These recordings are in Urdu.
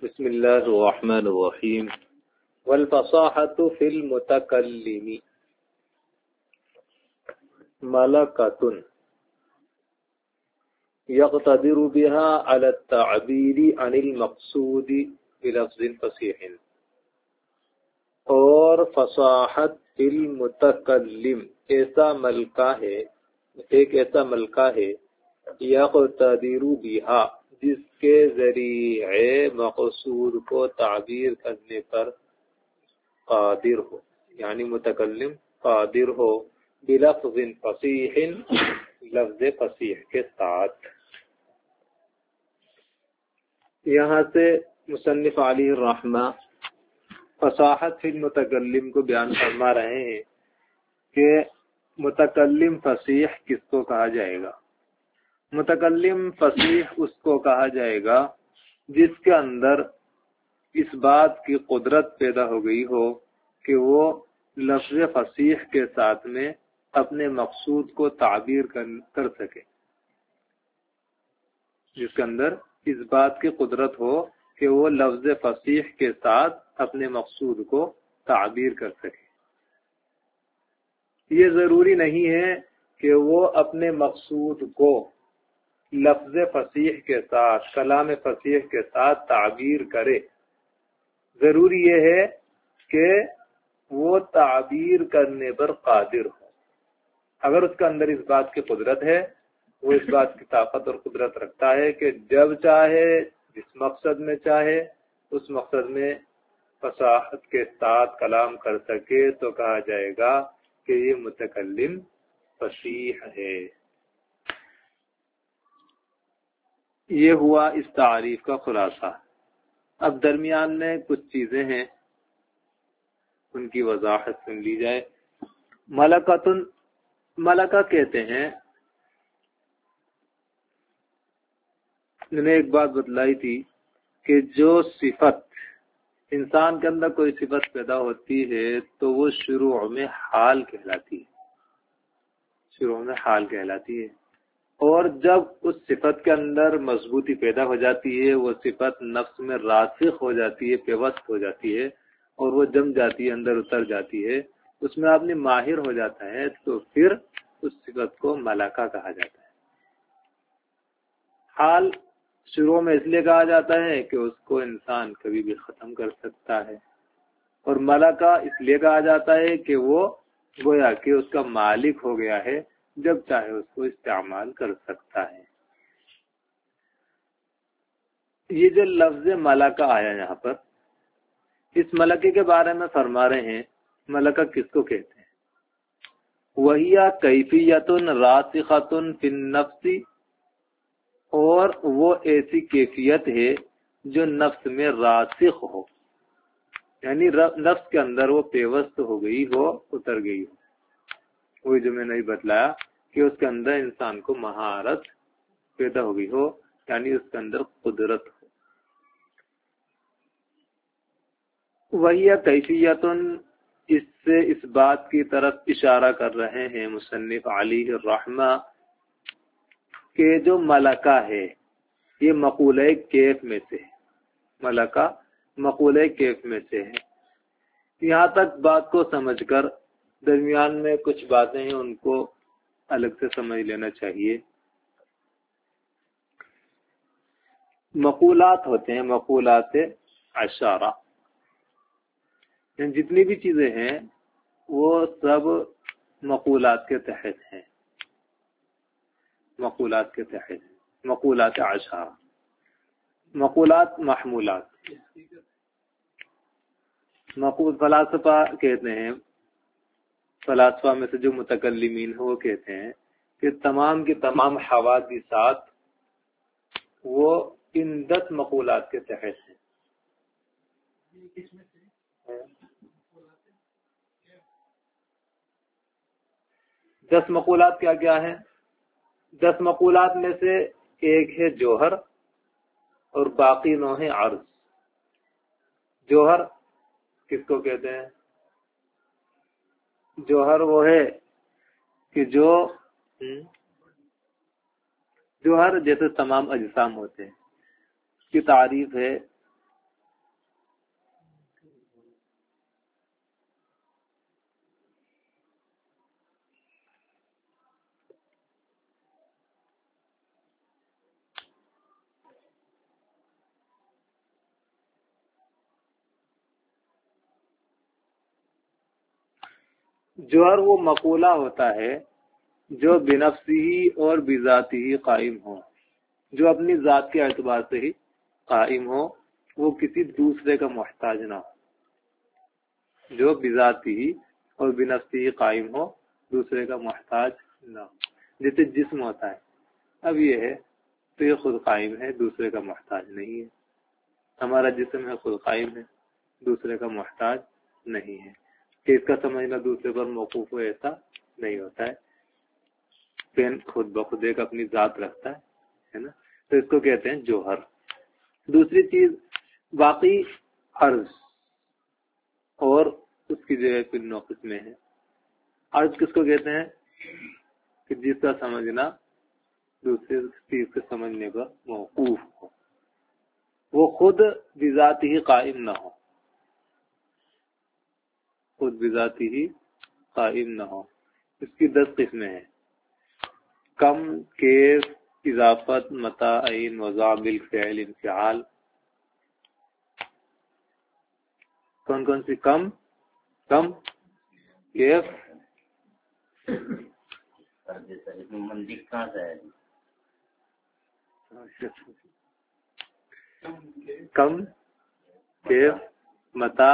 بسم اللہ الرحمن الرحیم والفصاحة فی المتکلم ملکۃ یقتدر بها على التعبیر عن المقصود بلفظ فصیح، اور فصاحت فی المتکلم ایک ایسا ملکہ ہے یقتدر بها، جس کے ذریعے مقصود کو تعبیر کرنے پر قادر ہو، یعنی متکلم قادر ہو بلفظ فصیح، لفظ فصیح کے ساتھ۔ یہاں سے مصنف علیہ الرحمہ فصاحت فی المتکلم کو بیان فرما رہے ہیں کہ متکلم فصیح کس کو کہا جائے گا۔ متکلم فصیح اس کو کہا جائے گا جس کے اندر اس بات کی قدرت پیدا ہو گئی ہو کہ وہ لفظ فصیح کے ساتھ میں اپنے مقصود کو تعبیر کر سکے، جس کے اندر اس بات کی قدرت ہو کہ وہ لفظ فصیح کے ساتھ اپنے مقصود کو تعبیر کر سکے۔ یہ ضروری نہیں ہے کہ وہ اپنے مقصود کو لفظ فصیح کے ساتھ، کلام فصیح کے ساتھ تعبیر کرے، ضروری یہ ہے کہ وہ تعبیر کرنے پر قادر ہو۔ اگر اس کے اندر اس بات کی قدرت ہے، وہ اس بات کی طاقت اور قدرت رکھتا ہے کہ جب چاہے، جس مقصد میں چاہے، اس مقصد میں فصاحت کے ساتھ کلام کر سکے، تو کہا جائے گا کہ یہ متکلم فصیح ہے۔ یہ ہوا اس تعریف کا خلاصہ۔ اب درمیان میں کچھ چیزیں ہیں، ان کی وضاحت سن لی جائے۔ ملکہ کہتے ہیں، میں نے ایک بات بتلائی تھی کہ جو صفت انسان کے اندر کوئی صفت پیدا ہوتی ہے تو وہ شروع میں حال کہلاتی ہے، اور جب اس صفت کے اندر مضبوطی پیدا ہو جاتی ہے، وہ صفت نفس میں راسخ ہو جاتی ہے، پیوست ہو جاتی ہے، اور وہ جم جاتی ہے، اندر اتر جاتی ہے، اس میں آدمی ماہر ہو جاتا ہے، تو پھر اس صفت کو ملکہ کہا جاتا ہے۔ حال شروع میں اس لیے کہا جاتا ہے کہ اس کو انسان کبھی بھی ختم کر سکتا ہے، اور ملکہ اس لیے کہا جاتا ہے کہ وہ گویا کہ اس کا مالک ہو گیا ہے، جب چاہے اس کو استعمال کر سکتا ہے۔ یہ جو لفظ ملکہ آیا یہاں پر، اس ملکے کے بارے میں فرما رہے ہیں، ملکہ کس کو کہتے ہیں؟ وَهِيَ كَيْفِيَّةٌ رَاسِخَةٌ فِي النَّفْسِ، اور وہ ایسی کیفیت ہے جو نفس میں راسخ ہو، یعنی نفس کے اندر وہ پیوست ہو گئی ہو، اتر گئی ہو۔ وہی جو میں نے بتلایا کہ اس کے اندر انسان کو مہارت پیدا ہو گئی ہو، یعنی اس کے اندر قدرت ہو۔ وہی کیفیتن، اس سے اس بات کی طرف اشارہ کر رہے ہیں مصنف علیہ الرحمہ کہ جو ملکہ ہے یہ مقولہ کیف میں سے ہے، ملکہ مقولہ کیف میں سے ہے۔ یہاں تک بات کو سمجھ کر درمیان میں کچھ باتیں ہیں، ان کو الگ سے سمجھ لینا چاہیے۔ مقولات ہوتے ہیں، مقولات اشارہ، جتنی بھی چیزیں ہیں وہ سب مقولات کے تحت ہیں، مقولات کے تحت، مقولات اشارہ، مقولات محمولات۔ مقول فلاسفہ کہتے ہیں، فلاسفہ میں سے جو متکلمین ہیں وہ کہتے ہیں کہ تمام کے تمام حوادثات وہ ان 10 مقولات کے تحت ہیں۔ 10 مقولات کیا کیا ہیں؟ 10 مقولات میں سے ایک ہے جوہر، اور باقی 9 ہے عرض۔ جوہر کس کو کہتے ہیں؟ جوہر وہ ہے کہ جوہر جیسے تمام اجسام ہوتے ہیں، اس کی تعریف ہے جوہر وہ مقولہ ہوتا ہے جو بنفسی اور بذاتی ہی قائم ہو، جو اپنی ذات کے اعتبار سے ہی قائم ہو، وہ کسی دوسرے کا محتاج نہ ہو، جو بذاتی ہی اور بنفسی ہی قائم ہو، دوسرے کا محتاج نہ ہو۔ جیسے جسم ہوتا ہے، اب یہ ہے تو یہ خود قائم ہے، دوسرے کا محتاج نہیں ہے۔ ہمارا جسم ہے، خود قائم ہے، دوسرے کا محتاج نہیں ہے، کہ اس کا سمجھنا دوسرے پر موقوف ہو ایسا نہیں ہوتا ہے۔ پین خود بخود ایک اپنی ذات رکھتا ہے نا، تو اس کو کہتے ہیں جوہر۔ دوسری چیز باقی عرض، اور اس کی جو ہے پھر 9 قسمیں ہیں۔ عرض کس کو کہتے ہیں؟ کہ جس کا سمجھنا دوسرے چیز کے سمجھنے پر موقوف ہو، وہ خود بذاتی ہی قائم نہ ہو، خود بذاتی ہی قائم نہ ہو۔ اس کی 10 قسمیں ہیں: کم، کیف، اضافت، متى، عین، وضع، بالفعل، انفعال۔ کون کون سی؟ کم، کیف، کم، کیف، متى،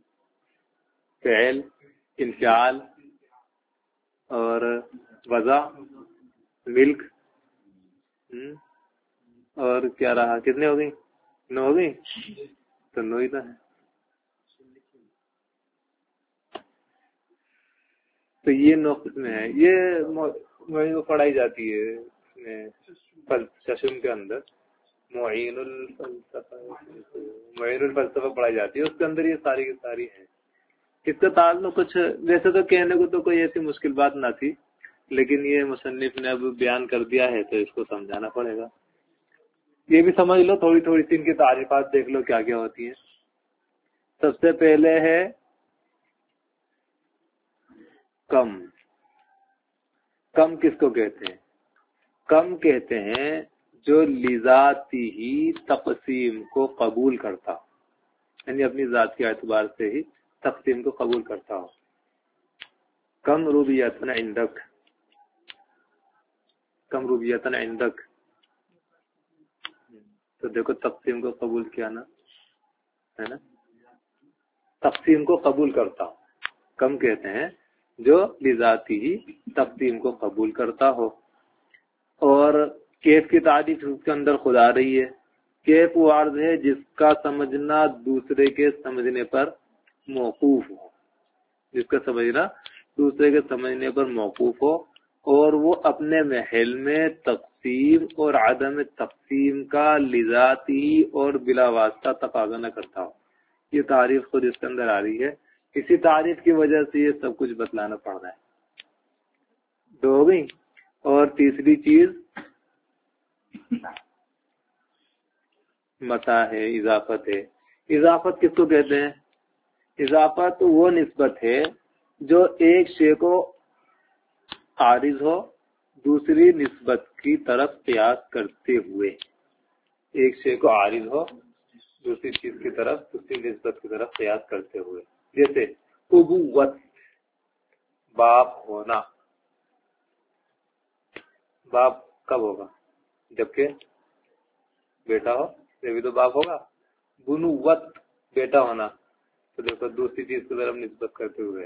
فعل، انفعال، اور وضع، ملک، اور کیا رہا؟ کتنے ہو گئی؟ 9 ہو گئی، تو 9 ہی تو ہے۔ تو یہ 9 قسمیں ہیں، یہ پڑھائی جاتی ہے ششم کے اندر، معین الفلسفہ پڑھائی جاتی ہے، اس کے اندر یہ ساری کی ساری ہیں۔ اس کا تعلق کچھ ویسے تو کہنے کو تو کوئی ایسی مشکل بات نہ تھی، لیکن یہ مصنف نے اب بیان کر دیا ہے تو اس کو سمجھانا پڑے گا۔ یہ بھی سمجھ لو، تھوڑی تھوڑی سی ان کی تعریفات دیکھ لو کیا کیا ہوتی ہیں۔ سب سے پہلے ہے کم۔ کم کس کو کہتے ہیں؟ کم کہتے ہیں جو لذاتی ہی تقسیم کو قبول کرتا ہو، یعنی اپنی ذات کے اعتبار سے ہی تقسیم کو قبول کرتا ہو۔ کم ربیتن عندک، کم ربیتن عندک، تو دیکھو تقسیم کو قبول کیا نا، ہے نا، تقسیم کو قبول کرتا ہو۔ کم کہتے ہیں جو لذاتی ہی تقسیم کو قبول کرتا ہو۔ اور کیف کی تعریف اس کے اندر خود آ رہی ہے۔ کیف وہ عرض ہے جس کا سمجھنا دوسرے کے سمجھنے پر موقوف ہو، جس کا سمجھنا دوسرے کے سمجھنے پر موقوف ہو، اور وہ اپنے محل میں تقسیم اور عدم تقسیم کا لذاتی اور بلا واسطہ تقاضا نہ کرتا ہو۔ یہ تعریف خود اس کے اندر آ رہی ہے، اسی تعریف کی وجہ سے یہ سب کچھ بتلانا پڑ رہا ہے۔ 2 ہو گئی۔ اور تیسری چیز متا ہے، اضافت ہے۔ اضافت کس کو کہتے ہیں؟ اضافت وہ نسبت ہے جو ایک شے کو عارض ہو دوسری نسبت کی طرف قیاس کرتے ہوئے، ایک شے کو عارض ہو دوسری چیز کی طرف، دوسری نسبت کی طرف قیاس کرتے ہوئے۔ جیسے ابوت، باپ ہونا۔ باپ کب ہوگا؟ جبکہ بیٹا ہو، تبھی تو باپ ہوگا۔ بنوت، بیٹا ہونا، تو دیکھو دوسری چیز کی طرف نسبت کرتے ہوئے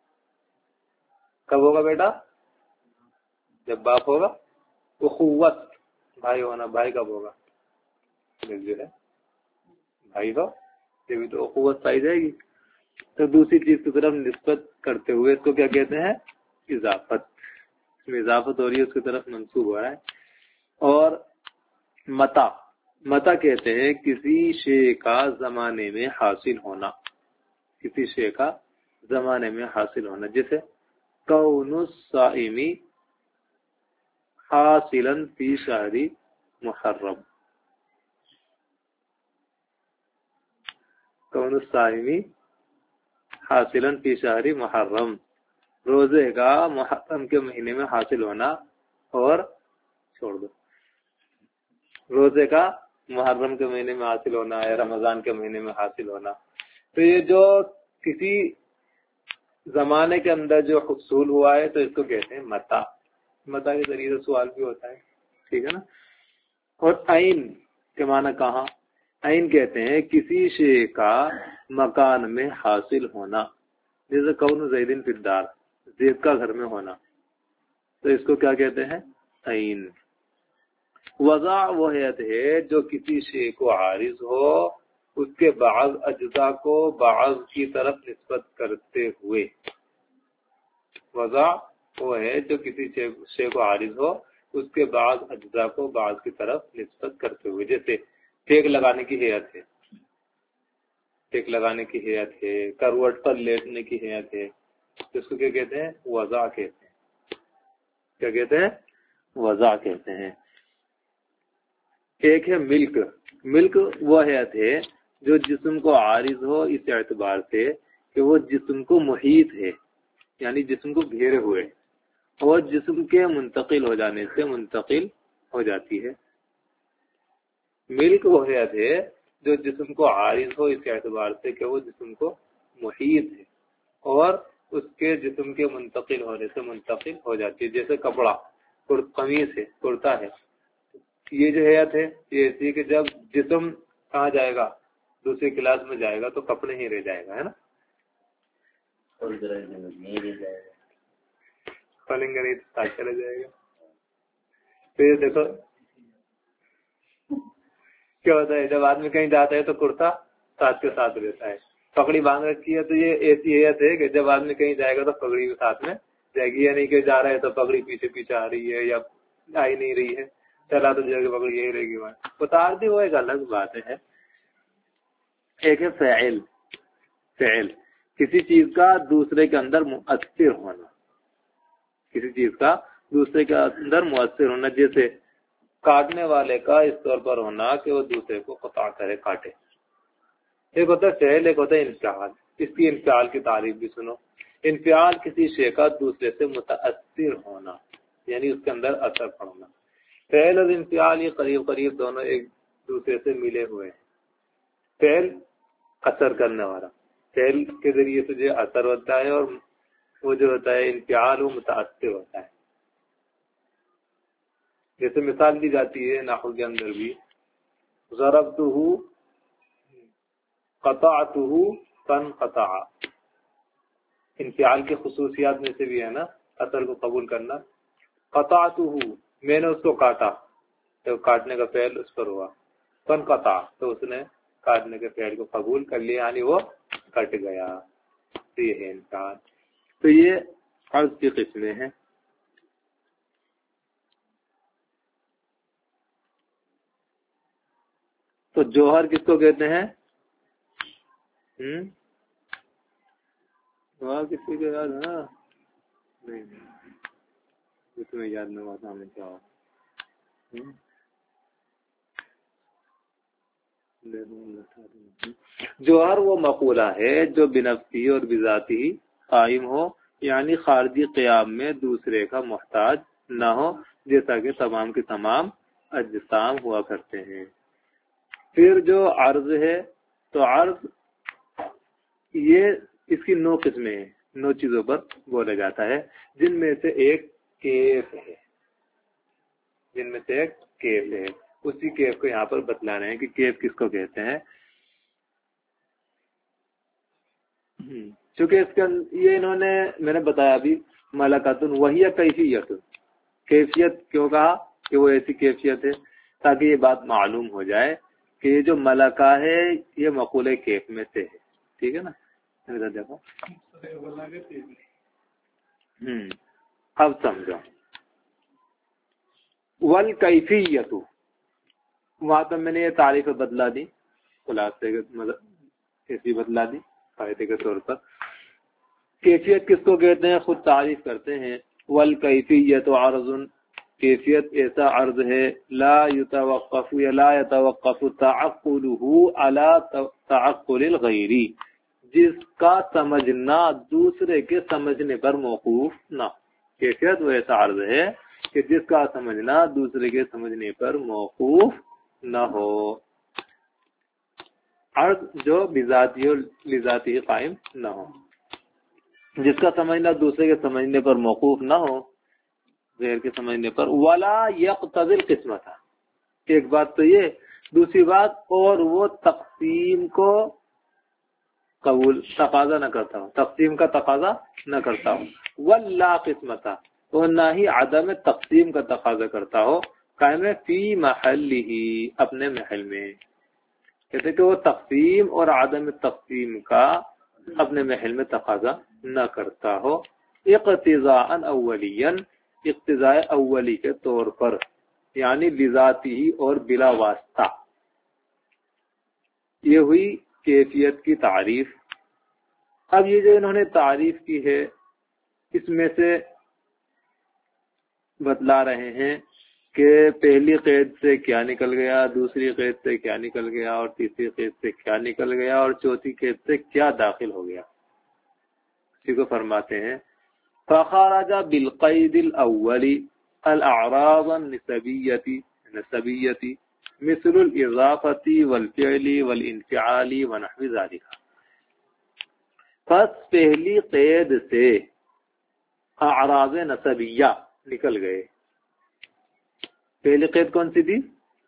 کب ہوگا بیٹا؟ جب باپ ہوگا۔ اخوت، بھائی ہونا، بھائی کب ہوگا؟ جو ہے بھائی ہو تبھی تو اخوت پائی جائے گی۔ تو دوسری چیز کی طرف نسبت کرتے ہوئے اس کو کیا کہتے ہیں؟ اضافت۔ اس میں اضافت ہو رہی ہے، اس کی طرف منسوب ہو رہا ہے۔ اور متا، متا کہتے ہیں کسی شے کا زمانے میں حاصل ہونا، کسی شے کا زمانے میں حاصل ہونا۔ جیسے کون الصائم حاصلا فی شہر محرم، کون الصائم حاصلا فی شہر محرم، روزے کا محرم کے مہینے میں حاصل ہونا۔ اور چھوڑ دو، روزے کا محرم کے مہینے میں حاصل ہونا ہے، رمضان کے مہینے میں حاصل ہونا۔ تو یہ جو کسی زمانے کے اندر جو حصول ہوا ہے تو اس کو کہتے ہیں متا. متا کے ذریعے سے سوال بھی ہوتا ہے, ٹھیک ہے نا. اور عین کے معنی کہاں؟ عین کہتے ہیں کسی شے کا مکان میں حاصل ہونا, جیسے کون زیدن فی الدار, زید کا گھر میں ہونا, تو اس کو کیا کہتے ہیں؟ عین. وضع وہ حیت ہے جو کسی شے کو عارض ہو اس کے بعض اجزاء کو بعض کی طرف نسبت کرتے ہوئے. وضع وہ ہے جو کسی شے کو عارض ہو اس کے بعض اجزاء کو بعض کی طرف نسبت کرتے ہوئے. جیسے ٹیک لگانے کی حیت ہے, ٹیک لگانے کی حیت ہے, کروٹ پر لیٹنے کی حیت ہے, اس کو کیا کہتے ہیں؟ وضع کہتے ہیں. کیا کہتے ہیں؟ وضع کہتے ہیں. ایک ہے ملک. ملک وہ حیت ہے جو جسم کو عارض ہو اس اعتبار سے کہ وہ جسم کو محیط ہے, یعنی جسم کو گھیرے ہوئے, اور جسم کے منتقل ہو جانے سے منتقل ہو جاتی ہے. ملک وہ حیت ہے جو جسم کو عارض ہو اس اعتبار سے کہ وہ جسم کو محیط ہے اور اس کے جسم کے منتقل ہونے سے منتقل ہو جاتی ہے. جیسے کپڑا, قمیص ہے, کرتا ہے, یہ جو حیت ہے یہ ایسی ہے کہ جب جسم کہاں جائے گا, دوسری کلاس میں جائے گا تو کپڑے ہی رہ جائے گا, ہے نا. پلنگ نہیں تو چلا جائے گا. تو یہ دیکھو کیا ہوتا ہے, جب آدمی کہیں جاتا ہے تو کرتا ساتھ کے ساتھ رہتا ہے. پگڑی باندھ رکھی ہے تو یہ ایسی حیت ہے کہ جب آدمی کہیں جائے گا تو پگڑی بھی ساتھ میں جائے گی, یا نہیں کہ جا رہا ہے تو پگڑی پیچھے پیچھے آ رہی ہے یا آ ہی نہیں رہی ہے, چلا تو جو پگڑی یہی رہے گی. وہاں اتار دی وہ ایک الگ بات ہے. ایک ہے فعل. فعل کسی چیز کا دوسرے کے اندر مؤثر ہونا, کسی چیز کا دوسرے کے اندر مؤثر ہونا. جیسے کاٹنے والے کا اس طور پر ہونا کہ وہ دوسرے کو قطع کرے, کاٹے. ایک ہوتا ہے فعل, ایک ہوتا ہے انفعال. اس کی انفعال کی تعریف بھی سنو. انفعال کسی شے کا دوسرے سے متاثر ہونا, یعنی اس کے اندر اثر پڑنا. فعل اور انفعال یہ قریب قریب دونوں ایک دوسرے سے ملے ہوئے ہیں. فعل اثر کرنے والا, فعل کے ذریعے سے جو اثر ہوتا ہے, اور وہ جو ہوتا ہے انفعال وہ متاثر ہوتا ہے. جیسے مثال دی جاتی ہے نحو کے اندر بھی, ضربتہ قطعتہ فانقطع. انفعال کی خصوصیات میں سے بھی ہے نا اثر کو قبول کرنا. قطعتہ میں نے اس کو کاٹا تو کاٹنے کا فعل اس پر ہوا. فانقطع تو اس نے کاٹنے کے فعل کو قبول کر لیا, یعنی وہ کٹ گیا. تو یہ ہے انفعال. تو یہ عرض کی قسمیں ہیں. تو جوہر کس کو کہتے ہیں؟ جوہر کس کو یاد ہے نا؟ نہیں تمہیں یاد نہیں ہوا سامنے کیا ہوا. جوہر وہ مقولہ ہے جو بنفسی اور بذاتی قائم ہو, یعنی خارجی قیام میں دوسرے کا محتاج نہ ہو, جیسا کہ تمام کے تمام اجسام ہوا کرتے ہیں. پھر جو عرض ہے تو عرض یہ اس کی 9 قسمیں ہیں, 9 چیزوں پر بولا جاتا ہے, جن میں سے ایک کیف ہے. جن میں سے ایک کیف ہے. اسی کیف کو یہاں پر بتلا رہے ہیں کہ کیف کس کو کہتے ہیں. چونکہ اس کے یہ انہوں نے میں نے بتایا ابھی ملکاتن وہی کیفیت. کیفیت کیوں کہا کہ وہ ایسی کیفیت ہے تاکہ یہ بات معلوم ہو جائے کہ یہ جو ملکہ ہے یہ مقولہ کیف میں سے ہے. ٹھیک ہے نا. دیکھو اب سمجھو. والکیفیت وہاں تو میں نے یہ تعریف بدلا دی, خلاصے ایسی بدلا دی فائدے کے طور پر. کیفیت کس کو کہتے ہیں خود تعریف کرتے ہیں. والکیفیت عرض, کیفیت ایسا عرض ہے لا يتوقف تعقله على تعقل الغیری, جس کا سمجھنا دوسرے کے سمجھنے پر موقوف نہ. کیفیت وہ ایسا عرض ہے کہ جس کا سمجھنا دوسرے کے سمجھنے پر موقوف نہ ہو. عرض جو بذاتی اور لذاتی قائم نہ ہو. جس کا سمجھنا دوسرے کے سمجھنے پر موقوف نہ ہو، غیر کے سمجھنے پر، ولا یقتضی القسمت، ایک بات تو یہ، دوسری بات اور وہ تقسیم کو قبول تقاضا نہ کرتا ہوں، تقسیم کا تقاضا نہ کرتا ہوں، ولا قسمت، اور نہ ہی عدم تقسیم کا تقاضا کرتا ہو، قائم فی محلہ، اپنے محل میں، کہتے کہ وہ تقسیم اور عدم تقسیم کا اپنے محل میں تقاضا نہ کرتا ہو، اقتضاء اولیاً، اقتضاء اولی کے طور پر، یعنی بذاتی ہی اور بلا واسطہ۔ یہ ہوئی کیفیت کی تعریف۔ اب یہ جو انہوں نے تعریف کی ہے اس میں سے بتلا رہے ہیں کہ پہلی قید سے کیا نکل گیا، دوسری قید سے کیا نکل گیا، اور تیسری قید سے کیا نکل گیا، اور چوتھی قید سے کیا داخل ہو گیا۔ اسی کو فرماتے ہیں فخرج بالقید الاول الاعراض النسبیۃ مثل الاضافۃ والفعل والانفعال ونحو ذلك۔ پس پہلی قید سے اعراض نسبیہ نکل گئے۔ پہلی قید کون سی تھی؟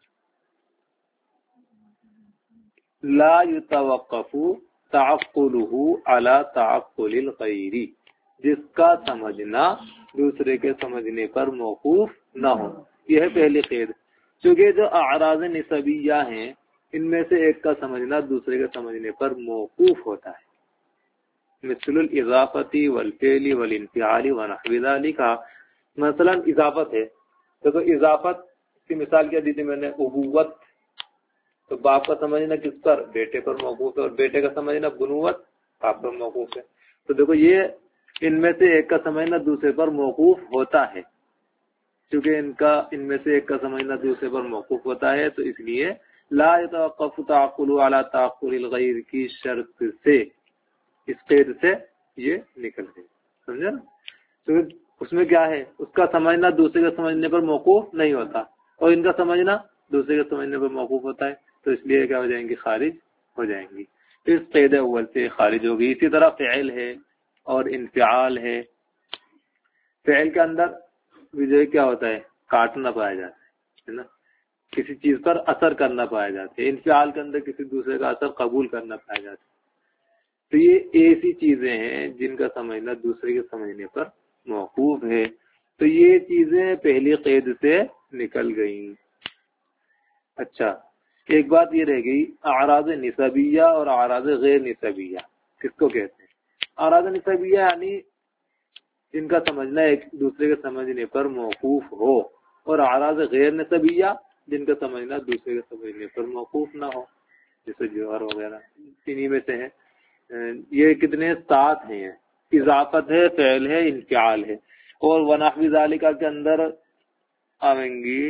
لا يتوقف تعقلہ علی تعقل الغیر، جس کا سمجھنا دوسرے کے سمجھنے پر موقوف نہ ہو، یہ ہے پہلی قید۔ چونکہ جو اعراض نسبیہ ہیں ان میں سے ایک کا سمجھنا دوسرے کے سمجھنے پر موقوف ہوتا ہے، مثل الاضافۃ والفعل والانفعال ونحو ذلک۔ مثلا اضافت ہے، تو اضافت کی مثال کیا دی تھی میں نے؟ ابوت، تو باپ کا سمجھنا کس پر؟ بیٹے پر موقوف ہے، اور بیٹے کا سمجھنا بنوت باپ پر موقوف ہے۔ تو دیکھو یہ ان میں سے ایک کا سمجھنا دوسرے پر موقوف ہوتا ہے، چونکہ ان میں سے ایک کا سمجھنا دوسرے پر موقوف ہوتا ہے، تو اس لیے لا يتوقف تعقل علی تعقل الغیر کی شرط سے، اس قید سے یہ نکل گئے، سمجھا نا؟ تو اس میں کیا ہے، اس کا سمجھنا دوسرے کے سمجھنے پر موقوف نہیں ہوتا، اور ان کا سمجھنا دوسرے کے سمجھنے پر موقوف ہوتا ہے، تو اس لیے کیا ہو جائیں گی؟ خارج ہو جائیں گی، اس قید اول سے خارج ہوگی۔ اسی طرح فعل ہے اور انفعال ہے۔ فعل کے اندر بھی کیا ہوتا ہے؟ کاٹنا پایا جاتا ہے نا، کسی چیز پر اثر کرنا پایا جاتا ہے۔ انفعال کے اندر کسی دوسرے کا اثر قبول کرنا پایا جاتا ہے۔ تو یہ ایسی چیزیں ہیں جن کا سمجھنا دوسرے کے سمجھنے پر موقوف ہے، تو یہ چیزیں پہلی قید سے نکل گئیں۔ اچھا، ایک بات یہ رہ گئی، اعراض نسبیہ اور اعراض غیر نسبیہ کس کو کہتے ہیں؟ اعراض نسبیہ یعنی جن کا سمجھنا ایک دوسرے کے سمجھنے پر موقوف ہو، اور اعراض غیر نسبیہ جن کا سمجھنا دوسرے کے سمجھنے پر موقوف نہ ہو، جیسے جوہر وغیرہ، انہی میں سے ہیں۔ یہ کتنے؟ 7 ہیں، اضافت ہے، فعل ہے، انفعال ہے، اور ونحو ذالک کے اندر آئیں گی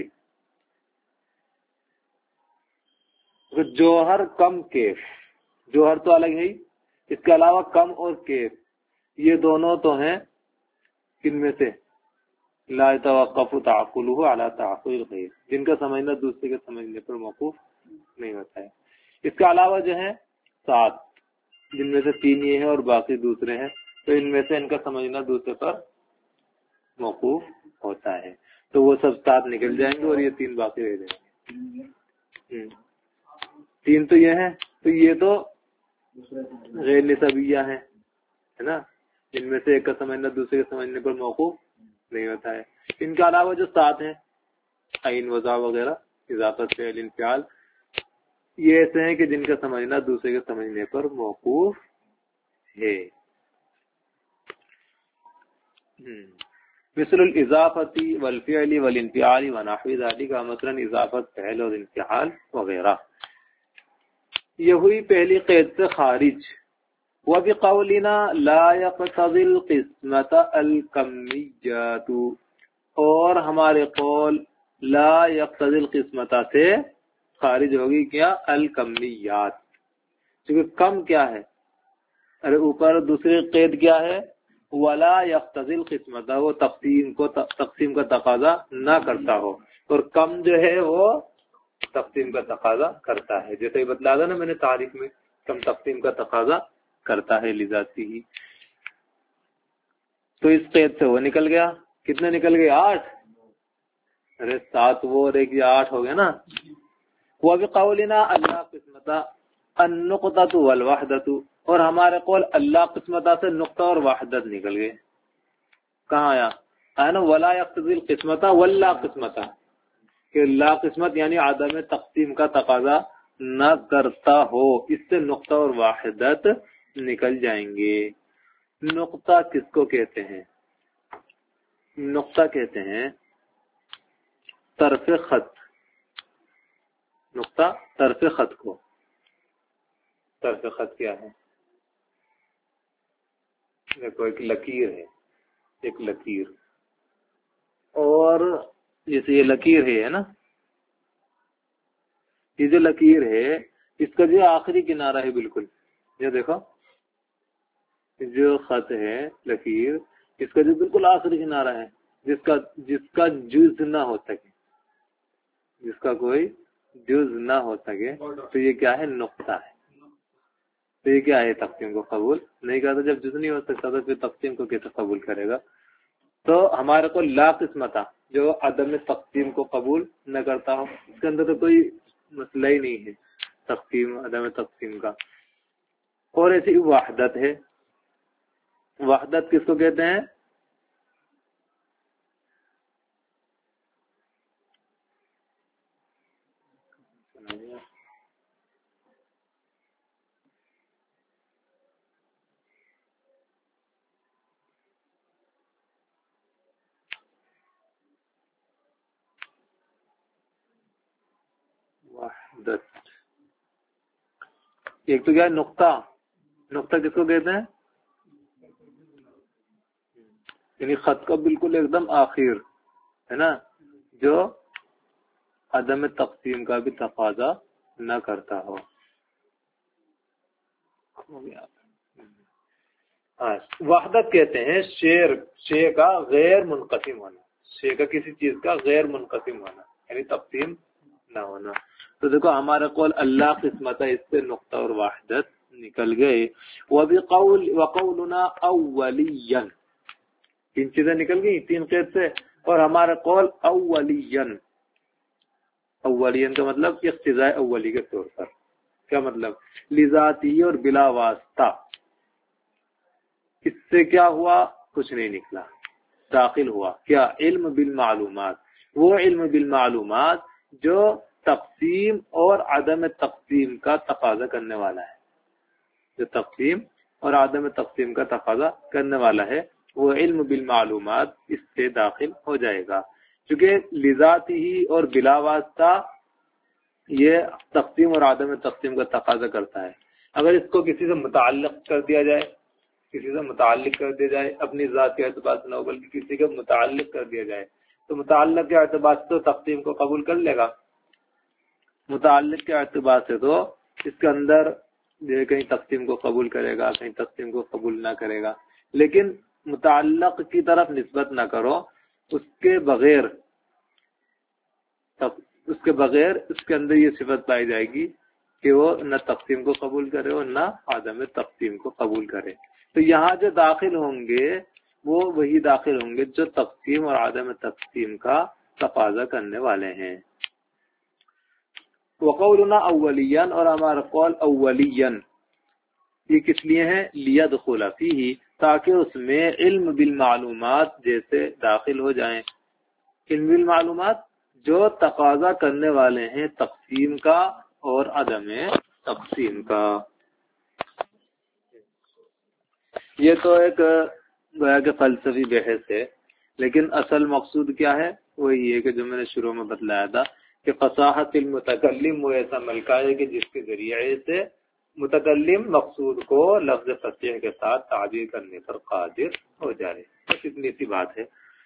جوہر کم کیف۔ جوہر تو الگ ہے ہی، اس کے علاوہ کم اور کیف، یہ دونوں تو ہیں کن میں سے؟ لا يتوقف تعقلہ علی تعقل الغیر، جن کا سمجھنا دوسرے کے سمجھنے پر موقوف نہیں ہوتا ہے۔ اس کے علاوہ جو ہیں 7، جن میں سے 3 یہ ہیں اور باقی دوسرے ہیں، تو ان میں سے ان کا سمجھنا دوسرے پر موقوف ہوتا ہے، تو وہ سب 7 نکل جائیں گے اور یہ 3 باقی رہ جائیں گے۔ 3 تو یہ ہیں، تو یہ تو غیر نسبیہ ہیں، ہے نا، جن میں سے ایک کا سمجھنا دوسرے کے سمجھنے پر موقوف نہیں ہوتا ہے۔ ان کے علاوہ جو 7 ہیں، عین وضع وغیرہ، اضافت فعل انفعال، یہ ایسے ہیں کہ جن کا سمجھنا دوسرے کے سمجھنے پر موقوف ہے۔ مثل الاضافت والفعل والانفعال ونحو ذلك، مثلا اضافت، فعل اور انفعال وغیرہ۔ یہ ہوئی پہلی قید سے خارج۔ وبقولنا لا يقتضي القسمة الكميات، اور ہمارے قول لا يقتضي القسمة سے خارج ہوگی کیا؟ الکمیات، کیونکہ کم کیا ہے؟ ارے اوپر دوسری قید کیا ہے؟ ولا يقتضي القسمة، وہ تقسیم کا تقاضا نہ کرتا ہو، اور کم جو ہے وہ تقسیم کا تقاضا کرتا ہے، جیسے بتلا تھا نا میں نے تعریف میں، کم تقسیم کا تقاضا کرتا ہے لذاتی ہی۔ تو اس قید سے وہ نکل گیا، کتنے نکل گئے؟ 8، ارے 7 وہ اور 1 یہ 8 ہو گیا نا. وَبِقَوْلِنَا اللہ قسمتا النقطۃ والوحدۃ، اور ہمارے قول اللہ قسمتا سے نقطہ اور وحدت نکل گئے. کہاں آیا نا ولا یقتضی القسمتا واللا قسمتا، کہ لا قسمت یعنی عدم تقسیم کا تقاضا نہ کرتا ہو، اس سے نقطہ اور وحدت نکل جائیں گے. نقطہ کس کو کہتے ہیں؟ نقطہ کہتے ہیں طرف خط. نقطہ طرف خط کو. طرف خط کیا ہے؟ دیکھو ایک لکیر ہے، ایک لکیر، اور جیسے یہ لکیر ہے نا، یہ جو لکیر ہے اس کا جو آخری کنارہ ہے بالکل، یہ دیکھو جو خط ہے لکیر، اس کا جو بالکل آخری کنارہ ہے، جس کا جز نہ ہو سکے، جس کا کوئی جز نہ ہو سکے، تو یہ کیا ہے؟ نقطہ ہے. تو یہ کیا ہے؟ تقسیم کو قبول نہیں کرتا. جب جز نہیں ہو سکتا تو پھر تقسیم کو کیسے قبول کرے گا؟ تو ہمارے کو لا قسمتا جو عدم تقسیم کو قبول نہ کرتا ہو، اس کے اندر تو کوئی مسئلہ ہی نہیں ہے تقسیم عدم تقسیم کا. اور ایسی وحدت ہے. وحدت کس کو کہتے ہیں؟ وحدت ایک تو کیا ہے؟ نقطہ. نقطہ کس کو کہتے ہیں؟ یعنی خط کا بالکل ایک دم آخر ہے نا، جو عدم تقسیم کا بھی تقاضا نہ کرتا ہو. وحدت کہتے ہیں شے کا غیر منقسم ہونا، شے کا کسی چیز کا غیر منقسم ہونا، یعنی تقسیم نہ ہونا. تو دیکھو ہمارا قول اللہ قسمت ہے، اس سے نقطہ اور وحدت نکل گئے. وقولنا اولیاً، 3 چیزیں نکل گئی 3 قید سے. اور ہمارا قول اولیاً، اولیاً کا مطلب اقتضاء اولی کے طور پر. کیا مطلب؟ لذاتی اور بلا واسطہ. اس سے کیا ہوا؟ کچھ نہیں نکلا. داخل ہوا کیا؟ علم بالمعلومات. وہ علم بالمعلومات جو تقسیم اور عدم تقسیم کا تقاضا کرنے والا ہے، جو تقسیم اور عدم تقسیم کا تقاضا کرنے والا ہے، وہ علم بالمعلومات اس سے داخل ہو جائے گا. چونکہ لذاتی ہی اور بلا واسطہ یہ تقسیم اور عدم تقسیم کا تقاضا کرتا ہے. اگر اس کو کسی سے متعلق کر دیا جائے، کسی سے متعلق کر دیا جائے، اپنی ذات کے اعتبار سے نہ بلکہ کسی کے متعلق کر دیا جائے، تو متعلق کے اعتبار سے تو تقسیم کو قبول کر لے گا. متعلق کے اعتبار سے تو اس کے اندر کہیں تقسیم کو قبول کرے گا، کہیں تقسیم کو قبول نہ کرے گا. لیکن متعلق کی طرف نسبت نہ کرو، اس کے بغیر اس کے اندر یہ صفت پائی جائے گی کہ وہ نہ تقسیم کو قبول کرے اور نہ عدم تقسیم کو قبول کرے. تو یہاں جو داخل ہوں گے وہ وہی داخل ہوں گے جو تقسیم اور عدم تقسیم کا تقاضا کرنے والے ہیں. وقولنا اولیاً، اور ہمارا قول اولیاً یہ کس لیے ہے؟ لیدخل فیہ، تاکہ اس میں علم بالمعلومات جیسے داخل ہو جائیں. علم بالمعلومات جو تقاضا کرنے والے ہیں تقسیم کا اور عدم تقسیم کا. یہ تو ایک گویا کہ فلسفی بحث ہے، لیکن اصل مقصود کیا ہے؟ وہی ہے کہ جو میں نے شروع میں بتلایا تھا کہ فصاحت المتکلم وہ ایسا ملکہ ہے کہ جس کے ذریعے سے متکلم مقصود کو لفظ فصیح کے ساتھ تعبیر کرنے پر قادر ہو جائے. بس اتنی سی بات ہے.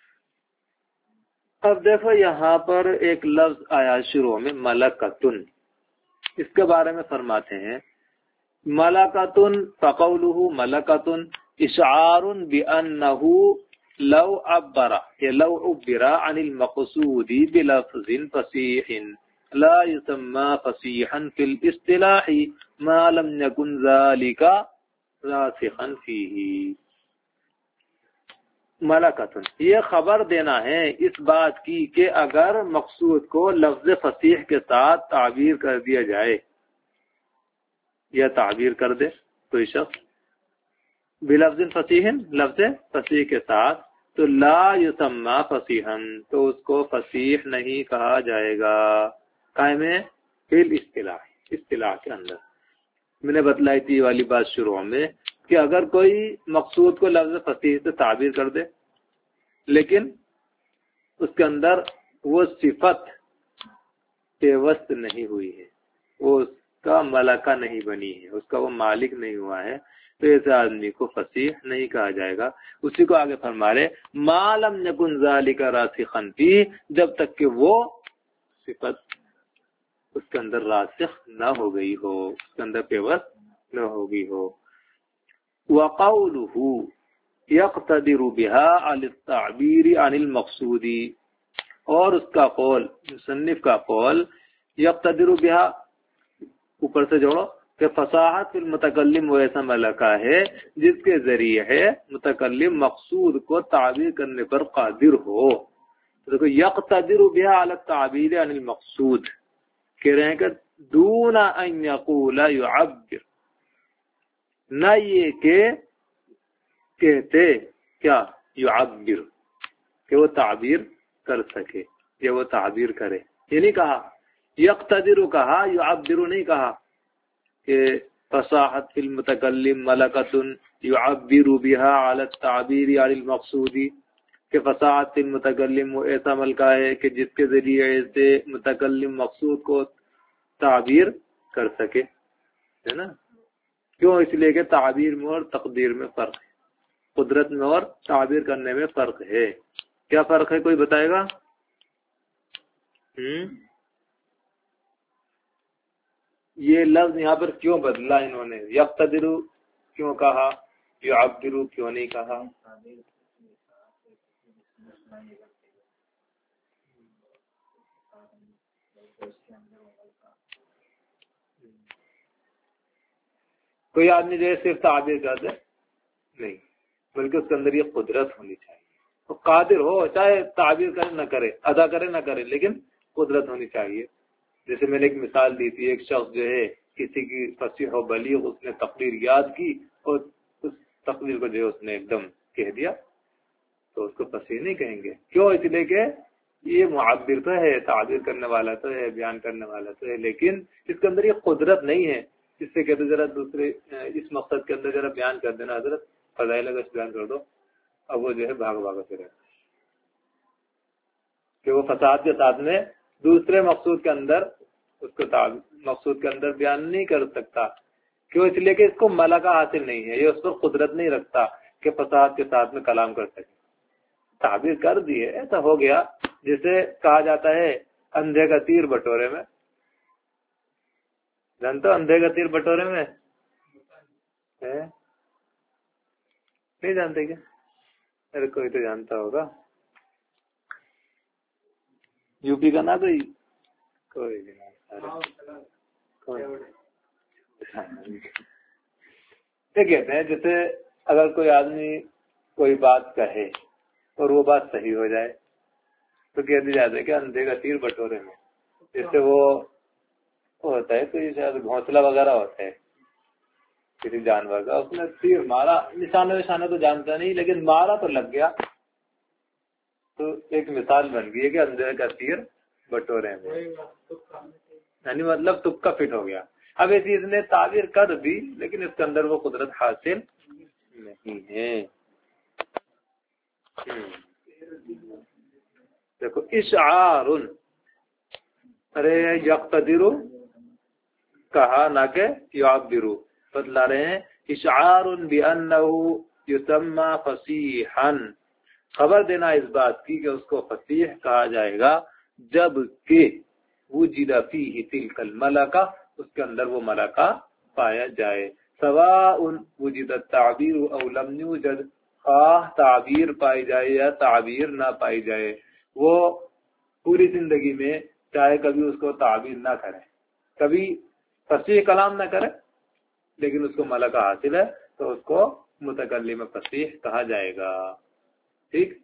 اب دیکھو یہاں پر ایک لفظ آیا شروع میں ملکتن، اس کے بارے میں فرماتے ہیں ملکتن فقولہ ملکتن اشعار بأنہ لو عبر عن المقصود بلفظ فصیح لا يسمى فصیحا في الاصطلاح ما لم يكن ذلك راسخا فيه. ملکتن، یہ خبر دینا ہے اس بات کی کہ اگر مقصود کو لفظ فصیح کے ساتھ تعبیر کر دیا جائے یا تعبیر کر دے کوئی شخص بلفظ فصیح، لفظ فصیح کے ساتھ، تو لا یسمى فصیحا، تو اس کو فصیح نہیں کہا جائے گا۔ قائم ہے فی الاصطلاح، اصطلاح کے اندر میں نے بتلائی تھی یہ والی بات شروع میں کہ اگر کوئی مقصود کو لفظ فصیح سے تعبیر کر دے لیکن اس کے اندر وہ صفت پیوست نہیں ہوئی ہے، وہ اس کا ملکہ نہیں بنی ہے، اس کا وہ مالک نہیں ہوا ہے، تو ایسے آدمی کو فصیح نہیں کہا جائے گا۔ اسی کو آگے فرما رہے ما لم یکن ذالک راسخا فیہ، جب تک کہ وہ صفت اس کے اندر راسخ نہ ہو گئی ہو، اس کے اندر پیوست نہ ہوگی ہو۔ وقولہ یقتدر بها علی التعبیر عن المقصود، اور اس کا قول، مصنف کا قول، یقتدر بها اوپر سے جوڑو کہ فصاحت المتکلم وہ ایسا ملکہ ہے جس کے ذریعے ہے متکلم مقصود کو تعبیر کرنے پر قادر ہو۔ دیکھو یقتدر بها علی التعبیر عن المقصود کہہ رہے ہیں کہ دون ان یقول یعبر، نہ یہ کہ کہتے کیا یعبر کہ وہ تعبیر کر سکے یا وہ تعبیر کرے، یہ نہیں کہا یقتدر کہا، یعبر نہیں کہا کہ فصاحت فی المتکلم ملکۃ یعبر بها علی التعبیر علی المقصود، کہ فصاحت فی المتکلم وہ ایسا ملکہ ہے کہ جس کے ذریعے سے متکلم مقصود کو تعبیر کر سکے، ہے نا؟ کیوں؟ اس لیے کہ تعبیر میں اور تقدیر میں فرق ہے، قدرت میں اور تعبیر کرنے میں فرق ہے۔ کیا فرق ہے کوئی بتائے گا؟ یہ لفظ یہاں پر کیوں بدلا انہوں نے؟ یقتدر کیوں کہا، یعبر کیوں نہیں کہا؟ کوئی آدمی جو ہے صرف تعبیر کر دے نہیں، بلکہ اس کے اندر یہ قدرت ہونی چاہیے، وہ قادر ہو، چاہے تعبیر کرے نہ کرے، ادا کرے نہ کرے، لیکن قدرت ہونی چاہیے۔ جیسے میں نے ایک مثال دی تھی، ایک شخص جو ہے کسی کی فصیح و بلیغ اس نے تقریر یاد کی اور اس تقریر کو جو ہے اس نے ایک دم کہہ دیا، تو اس کو فصیح نہیں کہیں گے۔ کیوں؟ اس لیے کہ یہ معبر تو ہے، تعبیر کرنے والا تو ہے، بیان کرنے والا تو ہے، لیکن اس کے اندر یہ قدرت نہیں ہے۔ اس سے کہتے ذرا دوسرے اس مقصد کے اندر ذرا بیان کر دینا حضرت، فضائل اگست بیان کر دو، اب وہ جو ہے بھاگ سے رہتا کہ وہ فساد کے ساتھ میں دوسرے مقصود کے اندر اس کو مقصود کے اندر بیان نہیں کر سکتا۔ کیوں؟ اس لیے کہ اس کو ملکہ حاصل نہیں ہے، یہ اس پر قدرت نہیں رکھتا کہ فساد کے ساتھ میں کلام کر سکے۔ تعبیر کر دی ہے، ایسا ہو گیا جسے کہا جاتا ہے اندھے کا تیر بٹورے میں، جانتا ہو اندھے کا تیر بٹورے میں؟ نہیں جانتے کیا؟ ارے کوئی تو جانتا ہوگا، یو پی کا نا کوئی یہ کہتے ہیں جیسے اگر کوئی آدمی کوئی بات کہے اور وہ بات صحیح ہو جائے تو کہہ دی جاتا ہے کہ اندھے کا تیر بٹورے میں۔ جیسے وہ ہوتا ہے کوئی شاید گھونسلہ وغیرہ ہوتا ہے کسی جانور کا، اس نے تیر مارا، نشانہ تو جانتا نہیں لیکن مارا تو لگ گیا، تو ایک مثال بن گئی ہے کہ اندھے کا تیر بٹورے میں، یعنی مطلب تکا فٹ ہو گیا۔ اب یہ چیز نے تعبیر کر دی لیکن اس کے اندر وہ قدرت حاصل نہیں ہے۔ دیکھو اشعار، ارے یقتدر کہا نہ کہ یعبر، بتلا رہے ہیں اشعار بانہ یسمى فصیحا، خبر دینا اس بات کی کہ اس کو فصیح کہا جائے گا جب کہ وجد فیہ تلک الملکہ، اس کے اندر وہ ملکہ پایا جائے، سواء وجد التعبیر او لم یوجد، خواہ تعبیر پائی جائے یا تعبیر نہ پائی جائے، وہ پوری زندگی میں چاہے کبھی اس کو تعبیر نہ کرے، کبھی فصیح کلام نہ کرے، لیکن اس کو ملکہ حاصل ہے تو اس کو متکلم فصیح کہا جائے گا۔ ٹھیک.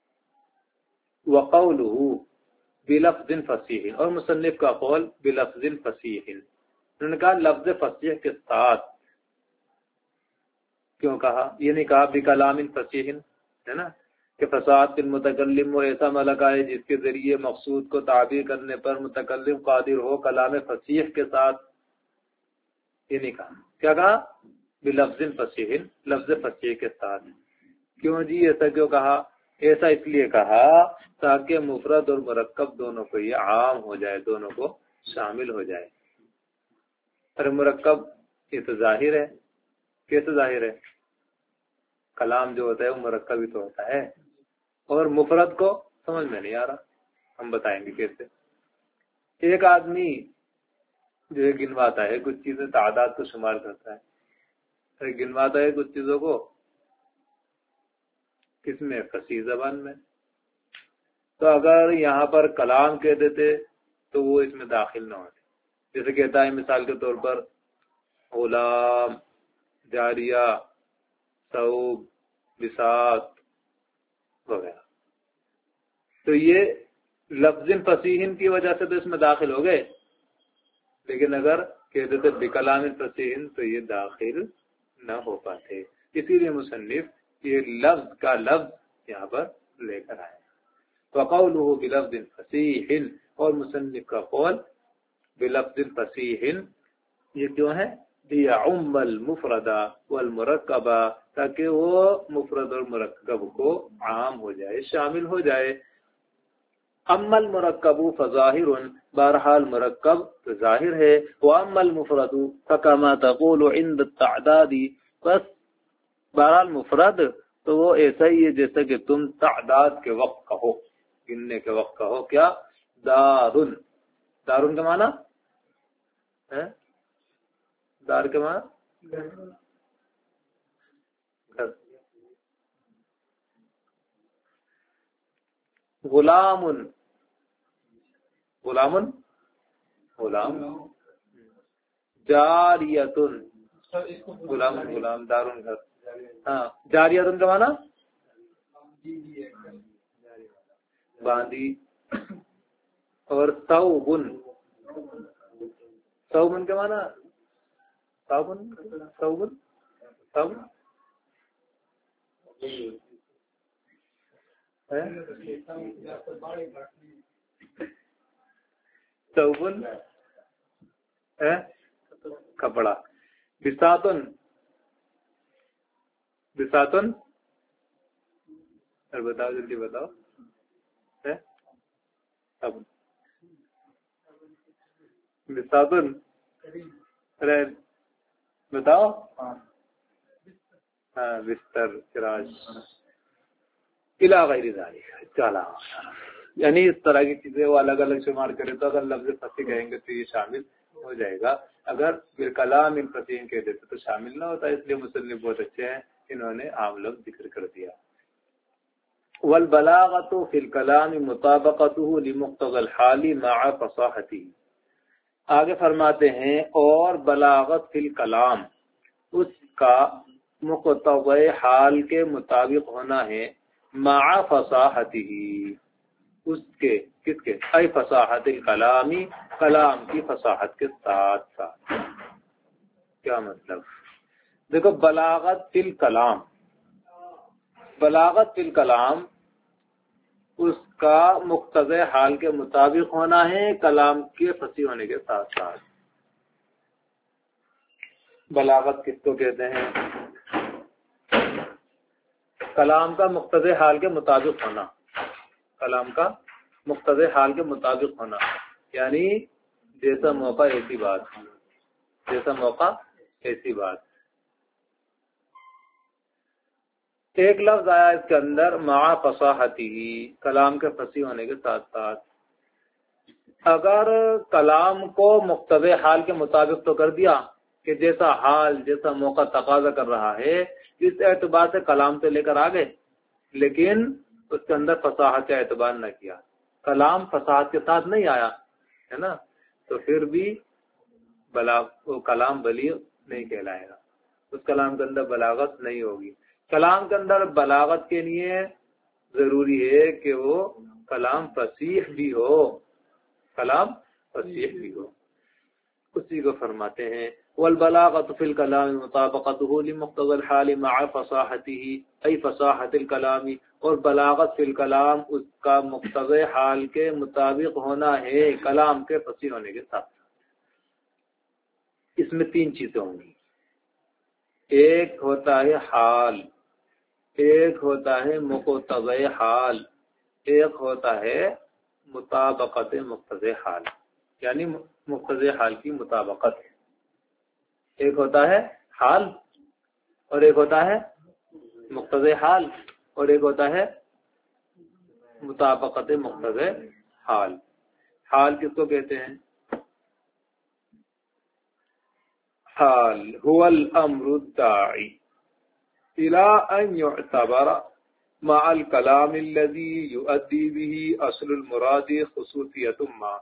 وقوله بلفظ فصیح، اور مصنف کا قول بلفظ فصیح، انہوں نے کہا لفظ فصیح کے ساتھ. کیوں کہا؟ یہ نہیں کہا بکلام فصیح، ہے نا، کہ فصاحت المتکلم وہ ایسا ملکہ ہے جس کے ذریعے مقصود کو تعبیر کرنے پر متکلم قادر ہو کلام فصیح کے ساتھ. یہ نہیں کہا. کیا کہا؟ بلفظ فصیح، لفظ فصیح کے ساتھ. کیوں جی ایسا کیوں کہا؟ ایسا اس لیے کہا تاکہ مفرد اور مرکب دونوں کو یہ عام ہو جائے، دونوں کو شامل ہو جائے. ارے مرکب یہ تو ظاہر ہے. کیسے ظاہر ہے؟ کلام جو ہوتا ہے وہ مرکب ہی تو ہوتا ہے. اور مفرد کو سمجھ میں نہیں آ رہا، ہم بتائیں گے کیسے. ایک آدمی جو ہے گنواتا ہے کچھ چیزیں، تعداد کو شمار کرتا ہے، گنواتا ہے کچھ چیزوں کو کس میں؟ فصیح زبان میں. تو اگر یہاں پر کلام کہہ دیتے تو وہ اس میں داخل نہ ہوتے. جیسے کہتا ہے مثال کے طور پر غلام، جاریہ، ثوب، بساط وغیرہ، تو یہ لفظ فصیح کی وجہ سے تو اس میں داخل ہو گئے. لیکن اگر کہہ دیتے بکلام فصیح تو یہ داخل نہ ہو پاتے. اسی لیے مصنف یہ لفظ کا لفظ یہاں پر لے کر آئے. وقوله بلفظ فصیح، اور مصنف کا قول بلفظ فصیح یہ کیوں ہے؟ لیعم المفرد والمرکب، تاکہ وہ مفرد اور مرکب کو عام ہو جائے، شامل ہو جائے. اما المرکب فظاہر، بہرحال مرکب تو ظاہر ہے. واما المفرد فکما تقول عند التعداد، بس بہرحال مفرد تو وہ ایسا ہی ہے جیسا کہ تم تعداد کے وقت کہو، گننے کے وقت کہو. کیا؟ دارن. دارن کا معنی ہے؟ دار کے معنی گھر. غلام، غلام، غلام. جاریتن، غلام، غلام، دارن گھر. ہاں، جاریتن کا معنی باندی. اور ثوبن، ثوبن کا معنی ثوبن، ثوبن، ثوبن ثوبن کپڑا. بساطن، بساطن بتاؤ جلدی بتاؤ. بساطن بتاؤ. ہاں، بستر، فراش، الی غیر ذالک، چلا. یعنی اس طرح کی چیزیں وہ الگ الگ شمار کرے تو اگر لفظ فصیح کہیں گے تو یہ شامل ہو جائے گا. اگر بالکلام ان فصیح کہہ دیتے تو شامل نہ ہوتا. اس لیے مصنف بہت اچھے ہیں، انہوں نے عام لفظ ذکر کر دیا. والبلاغۃ فی الکلام مطابقتہ لمقتضى الحال مع فصاحتہ. آگے فرماتے ہیں اور بلاغت فی الکلام اس کا مقتضی حال کے مطابق ہونا ہے، مع فصاحتہ اس کے، کس کے؟ ای فصاحت الکلامی، کلام کی فصاحت کے ساتھ ساتھ. کیا مطلب؟ دیکھو، بلاغت فی الکلام، بلاغت فی الکلام اس کا مقتضی حال کے مطابق ہونا ہے کلام کے فصیح ہونے کے ساتھ ساتھ. بلاغت کس کو کہتے ہیں؟ کلام کا مقتضی حال کے مطابق ہونا، کلام کا مقتضی حال کے مطابق ہونا، یعنی جیسا موقع ایسی بات، جیسا موقع ایسی بات. ایک لفظ آیا اس کے اندر مع فصاحتہ، کلام کے فصیح ہونے کے ساتھ ساتھ. اگر کلام کو مقتضی حال کے مطابق تو کر دیا کہ جیسا حال، جیسا موقع تقاضا کر رہا ہے، اس اعتبار سے کلام سے لے کر آ گئے، لیکن اس کے اندر فصاحت کا اعتبار نہ کیا، کلام فصاحت کے ساتھ نہیں آیا، ہے نا، تو پھر بھی وہ کلام بلیغ نہیں کہلائے گا، اس کلام کے اندر بلاغت نہیں ہوگی. کلام کے اندر بلاغت کے لیے ضروری ہے کہ وہ کلام فصیح بھی ہو، کلام فصیح بھی ہو. اسی کو فرماتے ہیں والبلاغة في الكلام مطابقته لمقتضى الحال مع فصاحته أي فصاحة الكلام، اور بلاغت فی الکلام اس کا مقتضی حال کے مطابق ہونا ہے کلام کے فصیح ہونے کے ساتھ. اس میں تین چیزیں ہوں گی، ایک ہوتا ہے حال، ایک ہوتا ہے مقتضی حال، ایک ہوتا ہے مطابقت مقتضی حال، یعنی مقتضی حال کی مطابقت. ایک ہوتا ہے حال اور ایک ہوتا ہے مقتضی حال اور ایک ہوتا ہے مطابقت مقتضی حال. حال کس کو کہتے ہیں؟ حال هو الامر الداعی الى ان يعتبر مع الكلام الذي يؤدي به اصل المراد خصوصیت ما.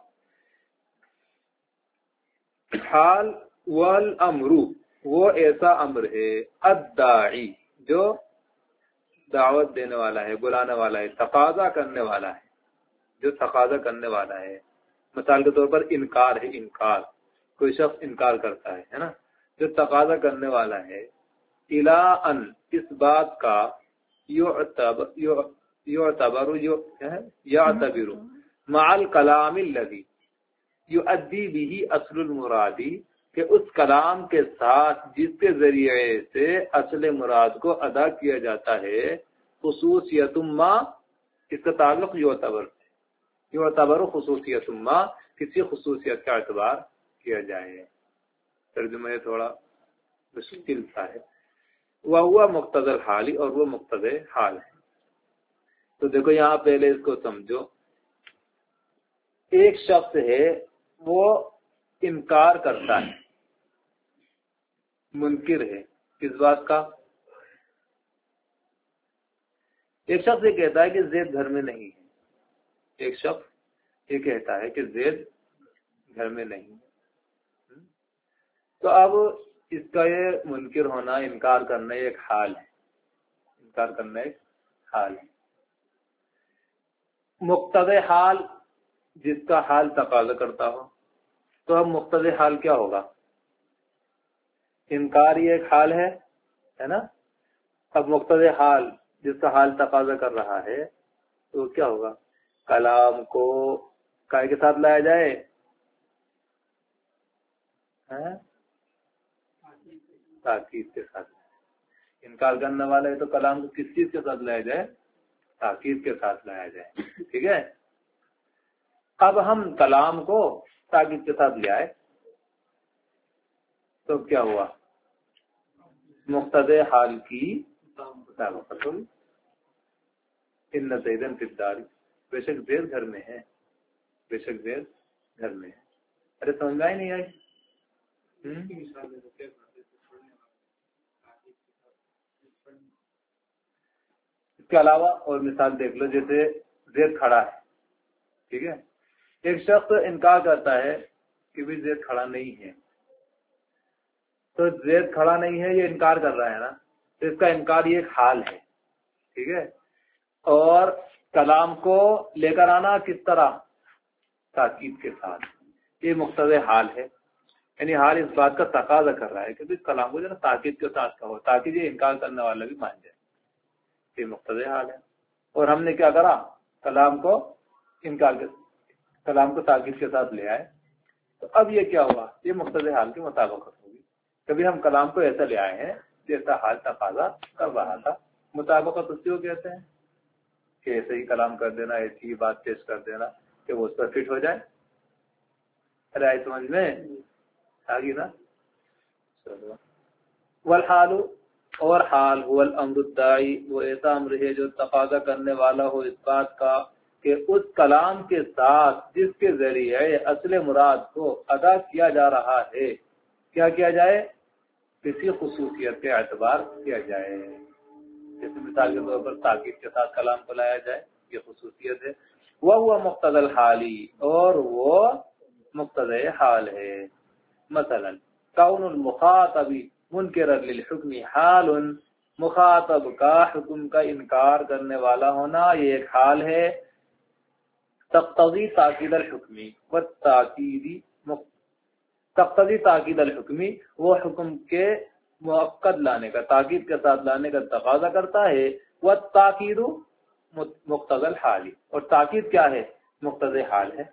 حال والامر وہ ایسا امر ہے الداعی جو دعوت دینے والا ہے، بلانے والا ہے، تقاضا کرنے والا ہے، جو تقاضا کرنے والا ہے. مثال کے طور پر انکار ہے، انکار کوئی شخص انکار کرتا ہے نا، جو تقاضا کرنے والا ہے. الا ان اس بات کا یعتبر مع الکلام الذی یؤدی به اصل المرادی، کہ اس کلام کے ساتھ جس کے ذریعے سے اصل مراد کو ادا کیا جاتا ہے خصوصیت ما، اس کا تعلق یعتبر خصوصیت ما، کسی خصوصیت کا اعتبار کیا جائے. ترجمہ تھوڑا مشکل سا ہے. وہو مقتضی الحالی، اور وہ مقتضی حال ہے. تو دیکھو یہاں پہلے اس کو سمجھو. ایک شخص ہے وہ انکار کرتا ہے، منکر ہے کس بات کا؟ ایک شخص یہ کہتا ہے کہ زید گھر میں نہیں ہے، ایک شخص یہ کہتا ہے کہ زید گھر میں نہیں ہے. تو اب اس کا یہ منکر ہونا، انکار کرنا ایک حال ہے، انکار کرنا ایک حال ہے. مقتضی حال جس کا حال تقاضا کرتا ہو، تو اب مقتضی حال کیا ہوگا؟ انکار یہ ایک حال ہے نا. اب مقتضی حال جس کا حال تقاضا کر رہا ہے تو کیا ہوگا؟ کلام کو کائے کے ساتھ لایا جائے؟ تاکید کے ساتھ. انکار کرنے والا ہے تو کلام کو کس چیز کے ساتھ لایا جائے؟ تاکید کے ساتھ لایا جائے. ٹھیک ہے. اب ہم کلام کو تاکید کے ساتھ لے آئے تو کیا ہوا؟ مقتضی حال کی مطابقت ہوگی. ان زیدن فی الدار، بے شک زید گھر میں ہے، بے شک زید گھر میں ہے. ارے سمجھ ہی نہیں آئی. اس کے علاوہ اور مثال دیکھ لو، جیسے زید کھڑا ہے، ٹھیک ہے. ایک شخص انکار کرتا ہے کہ بھی زید کھڑا نہیں ہے. تو زید کھڑا نہیں ہے یہ انکار کر رہا ہے نا، تو اس کا انکار یہ ایک حال ہے. ٹھیک ہے. اور کلام کو لے کر آنا کس طرح؟ تاکید کے ساتھ. یہ مقتضی حال ہے، یعنی حال اس بات کا تقاضا کر رہا ہے کہ کلام کو جو ہے نا تاکید کے ساتھ کہو، تاکہ یہ انکار کرنے والا بھی مان جائے. یہ مقتضی حال ہے. اور ہم نے کیا کرا؟ کلام کو تاکید کے ساتھ لے آئے. تو اب یہ کیا ہوا؟ یہ مقتضی حال کی مطابقت ہوگی. کبھی ہم کلام کو ایسا لے آئے ہیں جیسا حال تقاضا کر رہا تھا. مطابقت اسی کو کہتے ہیں کہ ایسے ہی کلام کر دینا، ایسی ہی بات پیش کر دینا کہ وہ اس پر فٹ ہو جائے. ارے آئی سمجھ میں آگی نا. والحال، اور حال هو الامر الداعی، وہ ایسا امر ہے جو تقاضا کرنے والا ہو اس بات کا کہ اس کلام کے ساتھ جس کے ذریعے اصل مراد کو ادا کیا جا رہا ہے کیا کیا جائے؟ کسی خصوصیت کے اعتبار کیا جائے. جیسے مثال کے طور پر تاکید کے ساتھ کلام کو لایا جائے، یہ خصوصیت ہے. وہ مقتضی الحالی، اور وہ مقتضی حال ہے. مثلا کون المخاطب منکرا للحکم حال مخاطب کا حکم کا انکار کرنے والا ہونا یہ ایک حال ہے تقتضی تاکید الحکمی و تقتضی تاکید الحکمی، وہ حکم کے مؤکد لانے کا، تاکید کے ساتھ لانے کا تقاضا کرتا ہے، وہ تاکید مقتضی الحالی، اور تاکید کیا ہے؟ مقتضی حال ہے۔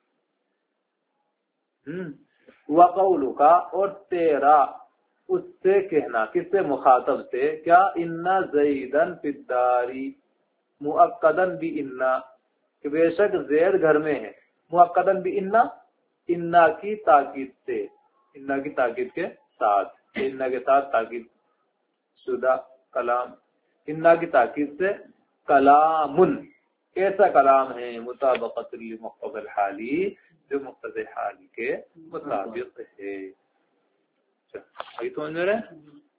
وقول کا، اور تیرا اس سے کہنا، کس سے؟ مخاطب سے، کیا؟ انا زیدن فی الداری مؤکدن بھی انا، کہ بے شک زید گھر میں ہے، مؤکدن بھی انا، انا کی تاکید سے، انا کی تاکید کے ساتھ، انا کے ساتھ تاکید شدہ کلام، انا کی تاکید سے کلام، ایسا کلام ہے مطابقت لمقتضی الحالی، جو مقتضی حال کے مطابق ہے۔ تو سمجھ رہے ہیں؟